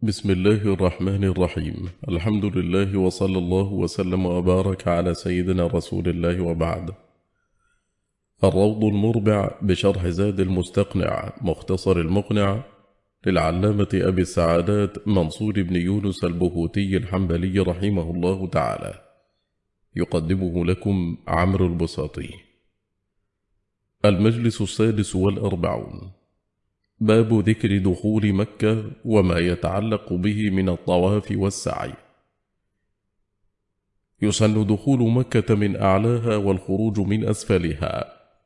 بسم الله الرحمن الرحيم. الحمد لله وصلى الله وسلم وبارك على سيدنا رسول الله وبعد. الروض المربع بشرح زاد المستقنع مختصر المقنع للعلامة أبي السعادات منصور بن يونس البهوتي الحنبلي رحمه الله تعالى، يقدمه لكم عمرو البساطي. المجلس السادس والأربعون، باب ذكر دخول مكة وما يتعلق به من الطواف والسعي. يسن دخول مكة من أعلاها والخروج من أسفلها،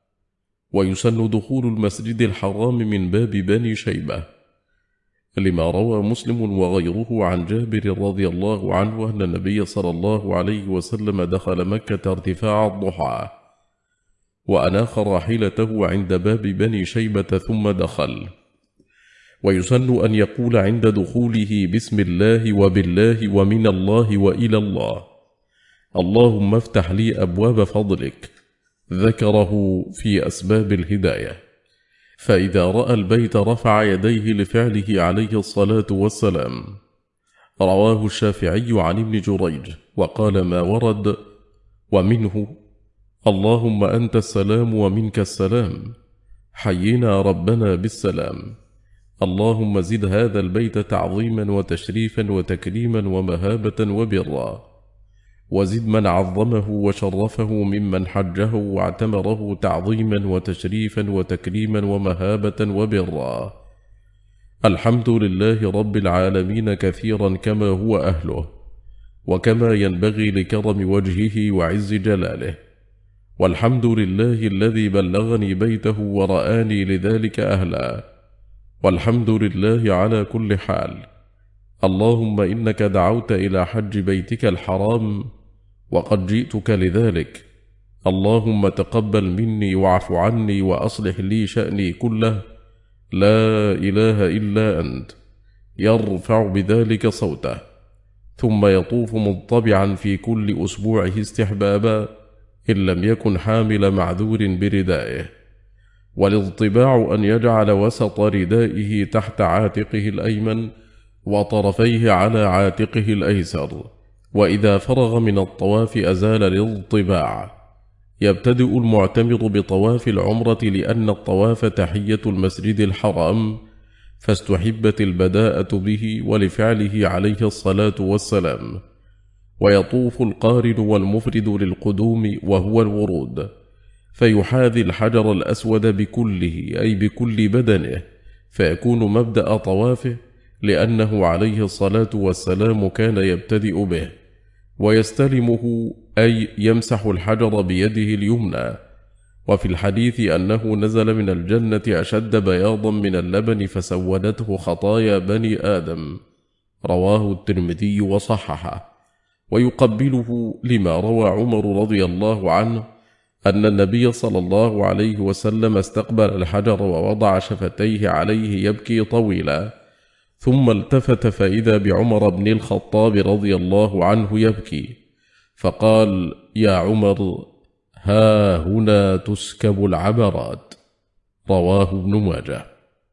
ويسن دخول المسجد الحرام من باب بني شيبة، لما روى مسلم وغيره عن جابر رضي الله عنه أن النبي صلى الله عليه وسلم دخل مكة ارتفاع الضحى، وأناخ راحلته عند باب بني شيبة ثم دخل. ويسن أن يقول عند دخوله بسم الله وبالله ومن الله وإلى الله، اللهم افتح لي أبواب فضلك، ذكره في أسباب الهداية. فإذا رأى البيت رفع يديه لفعله عليه الصلاة والسلام. رواه الشافعي عن ابن جريج وقال ما ورد ومنه: اللهم أنت السلام ومنك السلام، حينا ربنا بالسلام، اللهم زد هذا البيت تعظيما وتشريفا وتكريما ومهابة وبرا، وزد من عظمه وشرفه ممن حجه واعتمره تعظيما وتشريفا وتكريما ومهابة وبرا. الحمد لله رب العالمين كثيرا كما هو أهله، وكما ينبغي لكرم وجهه وعز جلاله، والحمد لله الذي بلغني بيته ورآني لذلك أهلا، والحمد لله على كل حال. اللهم إنك دعوت إلى حج بيتك الحرام وقد جئتك لذلك، اللهم تقبل مني واعف عني وأصلح لي شأني كله، لا إله إلا أنت. يرفع بذلك صوته، ثم يطوف مضطبعا في كل أسبوعه استحبابا إن لم يكن حامل معذور بردائه. والاضطباع أن يجعل وسط ردائه تحت عاتقه الأيمن وطرفيه على عاتقه الأيسر، وإذا فرغ من الطواف أزال الاضطباع. يبتدئ المعتمر بطواف العمرة لأن الطواف تحية المسجد الحرام، فاستحبت البداءة به ولفعله عليه الصلاة والسلام. ويطوف القارن والمفرد للقدوم وهو الورود، فيحاذي الحجر الأسود بكله أي بكل بدنه، فيكون مبدأ طوافه، لأنه عليه الصلاة والسلام كان يبتدئ به ويستلمه، أي يمسح الحجر بيده اليمنى. وفي الحديث أنه نزل من الجنة أشد بياضا من اللبن فسودته خطايا بني آدم، رواه الترمذي وصححه. ويقبله لما روى عمر رضي الله عنه أن النبي صلى الله عليه وسلم استقبل الحجر ووضع شفتيه عليه يبكي طويلا، ثم التفت فإذا بعمر بن الخطاب رضي الله عنه يبكي، فقال: يا عمر، ها هنا تسكب العبرات. رواه ابن ماجه.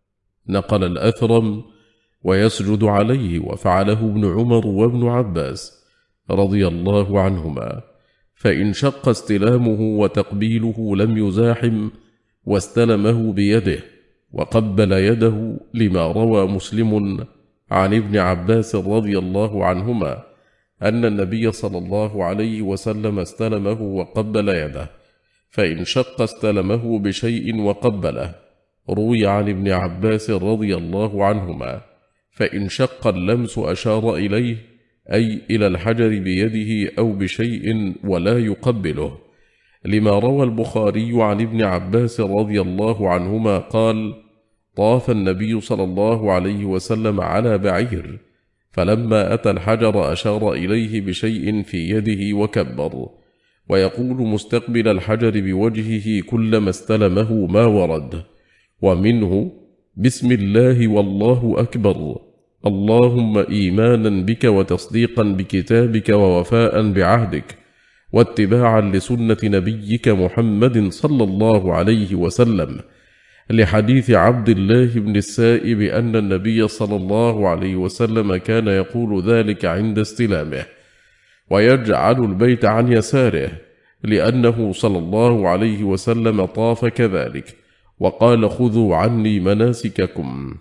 نقل الأثرم: ويسجد عليه، وفعله ابن عمر وابن عباس رضي الله عنهما، فإن شق استلامه وتقبيله لم يزاحم، واستلمه بيده وقبل يده، لما روى مسلم عن ابن عباس رضي الله عنهما أن النبي صلى الله عليه وسلم استلمه وقبل يده، فإن شق استلمه بشيء وقبله. روي عن ابن عباس رضي الله عنهما: فإن شق اللمس أشار إليه، أي إلى الحجر بيده أو بشيء ولا يقبله، لما روى البخاري عن ابن عباس رضي الله عنهما قال: طاف النبي صلى الله عليه وسلم على بعير، فلما أتى الحجر أشار إليه بشيء في يده وكبر. ويقول مستقبل الحجر بوجهه كلما استلمه ما ورد، ومنه: بسم الله والله أكبر، اللهم إيمانا بك وتصديقا بكتابك ووفاء بعهدك واتباعا لسنة نبيك محمد صلى الله عليه وسلم، لحديث عبد الله بن السائب أن النبي صلى الله عليه وسلم كان يقول ذلك عند استلامه، ويجعل البيت عن يساره، لأنه صلى الله عليه وسلم طاف كذلك، وقال خذوا عني مناسككم.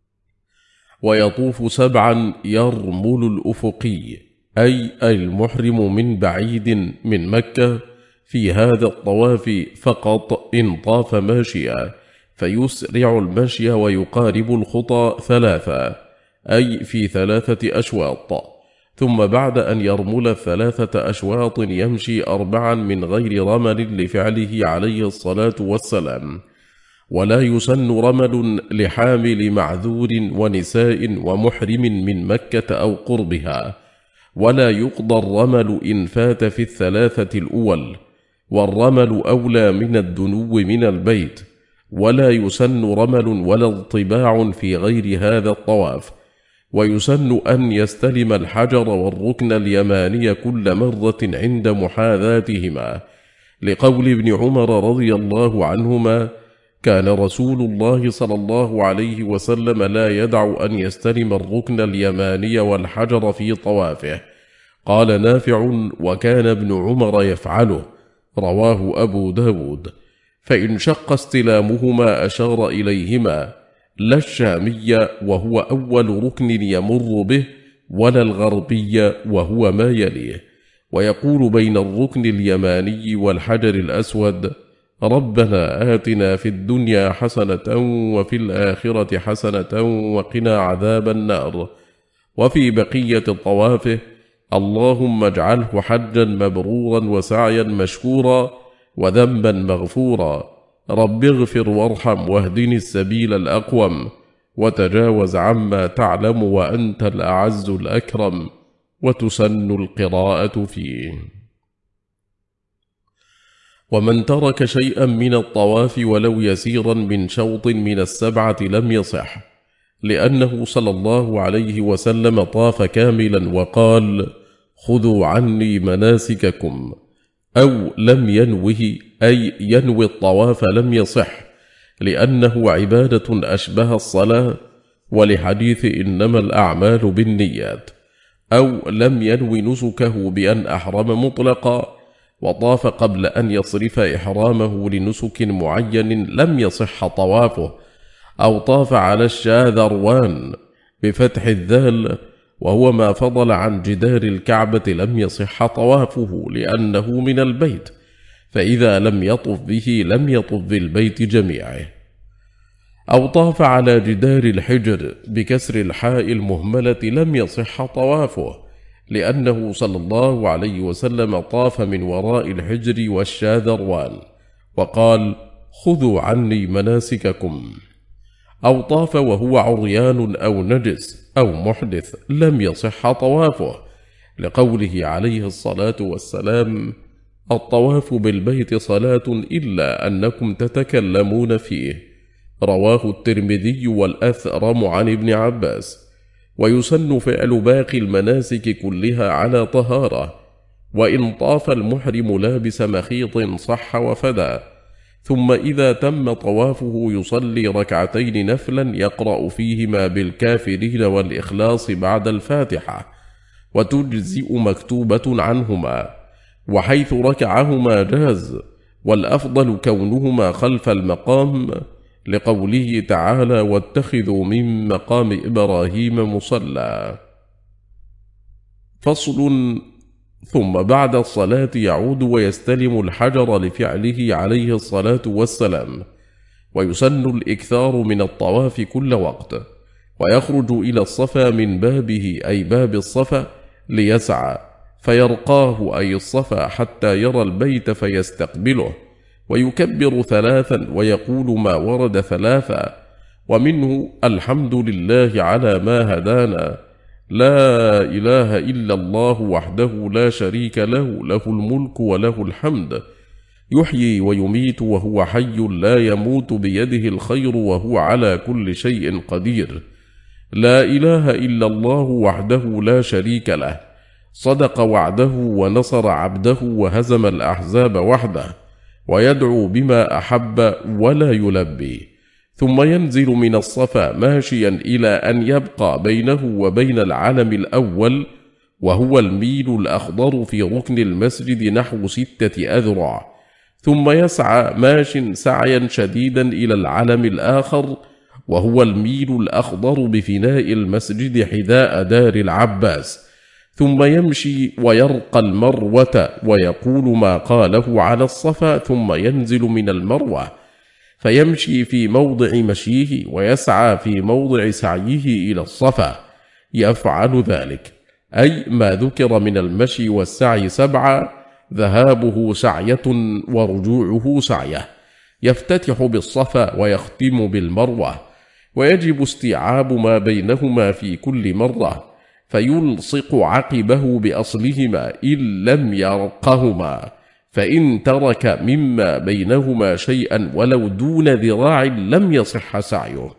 ويطوف 7 يرمل الأفقي، أي المحرم من بعيد من مكة في هذا الطواف فقط إن طاف ماشيا، فيسرع المشي ويقارب الخطى 3، أي في 3 أشواط، ثم بعد أن يرمل 3 أشواط يمشي 4 من غير رمل لفعله عليه الصلاة والسلام. ولا يسن رمل لحامل معذور ونساء ومحرم من مكة أو قربها، ولا يقضى الرمل إن فات في 3 الأول، والرمل أولى من الدنو من البيت. ولا يسن رمل ولا اضطباع في غير هذا الطواف. ويسن أن يستلم الحجر والركن اليماني كل مرة عند محاذاتهما، لقول ابن عمر رضي الله عنهما: كان رسول الله صلى الله عليه وسلم لا يدع أن يستلم الركن اليماني والحجر في طوافه. قال نافع: وكان ابن عمر يفعله، رواه أبو داود. فإن شق استلامهما أشار إليهما، لا الشامي وهو أول ركن يمر به، ولا الغربي وهو ما يليه. ويقول بين الركن اليماني والحجر الأسود: ربنا آتنا في الدنيا حسنة وفي الآخرة حسنة وقنا عذاب النار. وفي بقية طوافه: اللهم اجعله حجا مبرورا وسعيا مشكورا وذنبا مغفورا، رب اغفر وارحم واهدني السبيل الأقوم، وتجاوز عما تعلم وأنت الأعز الأكرم. وتسن القراءة فيه. ومن ترك شيئا من الطواف ولو يسيرا من شوط من 7 لم يصح، لأنه صلى الله عليه وسلم طاف كاملا وقال: خذوا عني مناسككم، أو لم ينوه، أي ينوي الطواف لم يصح، لأنه عبادة أشبه الصلاة، ولحديث إنما الأعمال بالنيات. أو لم ينوي نسكه بأن أحرم مطلقا، وطاف قبل أن يصرف إحرامه لنسك معين لم يصح طوافه. أو طاف على الشاذروان بفتح الذال، وهو ما فضل عن جدار الكعبة، لم يصح طوافه لأنه من البيت، فإذا لم يطف به لم يطف بالبيت جميعه. أو طاف على جدار الحجر بكسر الحاء المهملة لم يصح طوافه، لأنه صلى الله عليه وسلم طاف من وراء الحجر والشاذروان وقال: خذوا عني مناسككم. أو طاف وهو عريان أو نجس أو محدث لم يصح طوافه، لقوله عليه الصلاة والسلام: الطواف بالبيت صلاة إلا أنكم تتكلمون فيه، رواه الترمذي والأثرم عن ابن عباس. ويسن فعل باقي المناسك كلها على طهارة، وإن طاف المحرم لابس مخيط صح وفدا. ثم إذا تم طوافه يصلي 2 نفلا يقرأ فيهما بالكافرين والإخلاص بعد الفاتحة، وتجزئ مكتوبة عنهما، وحيث ركعهما جاز، والأفضل كونهما خلف المقام، لقوله تعالى: واتخذوا من مقام إبراهيم مصلى. فصل. ثم بعد الصلاة يعود ويستلم الحجر لفعله عليه الصلاة والسلام. ويسن الإكثار من الطواف كل وقت، ويخرج إلى الصفا من بابه، أي باب الصفا، ليسعى فيرقاه، أي الصفا، حتى يرى البيت فيستقبله، ويكبر 3 ويقول ما ورد 3، ومنه: الحمد لله على ما هدانا، لا إله إلا الله وحده لا شريك له، له الملك وله الحمد، يحيي ويميت وهو حي لا يموت، بيده الخير وهو على كل شيء قدير، لا إله إلا الله وحده لا شريك له، صدق وعده ونصر عبده وهزم الأحزاب وحده، ويدعو بما أحب ولا يلبي، ثم ينزل من الصفا ماشيا إلى أن يبقى بينه وبين العلم الأول وهو الميل الأخضر في ركن المسجد نحو 6 أذرع، ثم يسعى ماش سعيا شديدا إلى العلم الآخر وهو الميل الأخضر بفناء المسجد حذاء دار العباس، ثم يمشي ويرقى المروة ويقول ما قاله على الصفا، ثم ينزل من المروة فيمشي في موضع مشيه ويسعى في موضع سعيه إلى الصفا، يفعل ذلك أي ما ذكر من المشي والسعي 7، ذهابه سعية ورجوعه سعية، يفتتح بالصفا ويختم بالمروة، ويجب استيعاب ما بينهما في كل مرة، فيلصق عقبه بأصلهما إن لم يرقهما، فإن ترك مما بينهما شيئا ولو دون ذراع لم يصح سعيه.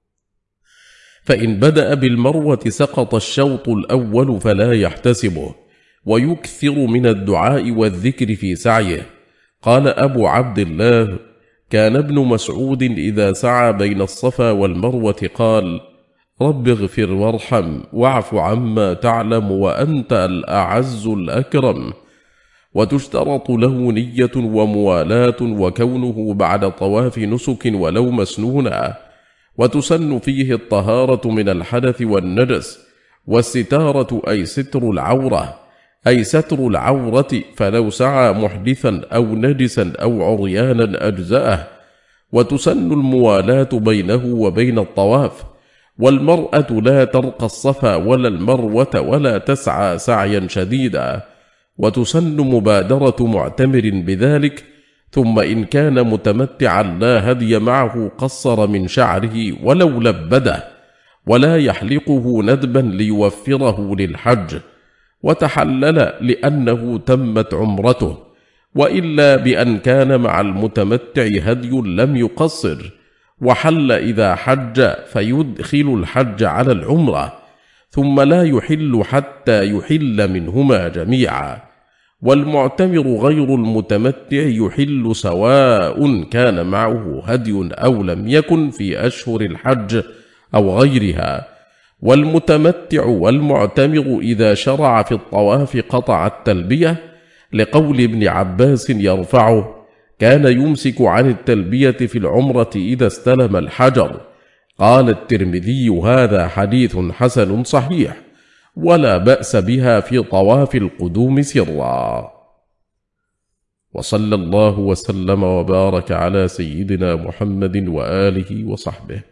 فإن بدأ بالمروة سقط الشوط الأول فلا يحتسبه، ويكثر من الدعاء والذكر في سعيه. قال أبو عبد الله: كان ابن مسعود إذا سعى بين الصفا والمروة قال: رب اغفر وارحم واعف عما تعلم وأنت الأعز الأكرم. وتشترط له نية وموالاة وكونه بعد طواف نسك ولو مسنونا، وتسن فيه الطهارة من الحدث والنجس، والستارة أي ستر العورة، أي ستر العورة، فلو سعى محدثا أو نجسا أو عريانا أجزأه، وتسن الموالاة بينه وبين الطواف. والمرأة لا ترقى الصفا ولا المروة ولا تسعى سعيا شديدا، وتسن مبادرة معتمر بذلك. ثم إن كان متمتعا لا هدي معه قصر من شعره ولو لبده، ولا يحلقه ندبا ليوفره للحج، وتحلل لأنه تمت عمرته، وإلا بأن كان مع المتمتع هدي لم يقصر، وحل إذا حج فيدخل الحج على العمرة، ثم لا يحل حتى يحل منهما جميعا. والمعتمر غير المتمتع يحل سواء كان معه هدي أو لم يكن في أشهر الحج أو غيرها. والمتمتع والمعتمر إذا شرع في الطواف قطع التلبية، لقول ابن عباس يرفعه: كان يمسك عن التلبية في العمرة إذا استلم الحجر. قال الترمذي: هذا حديث حسن صحيح، ولا بأس بها في طواف القدوم سرا. وصلى الله وسلم وبارك على سيدنا محمد وآله وصحبه.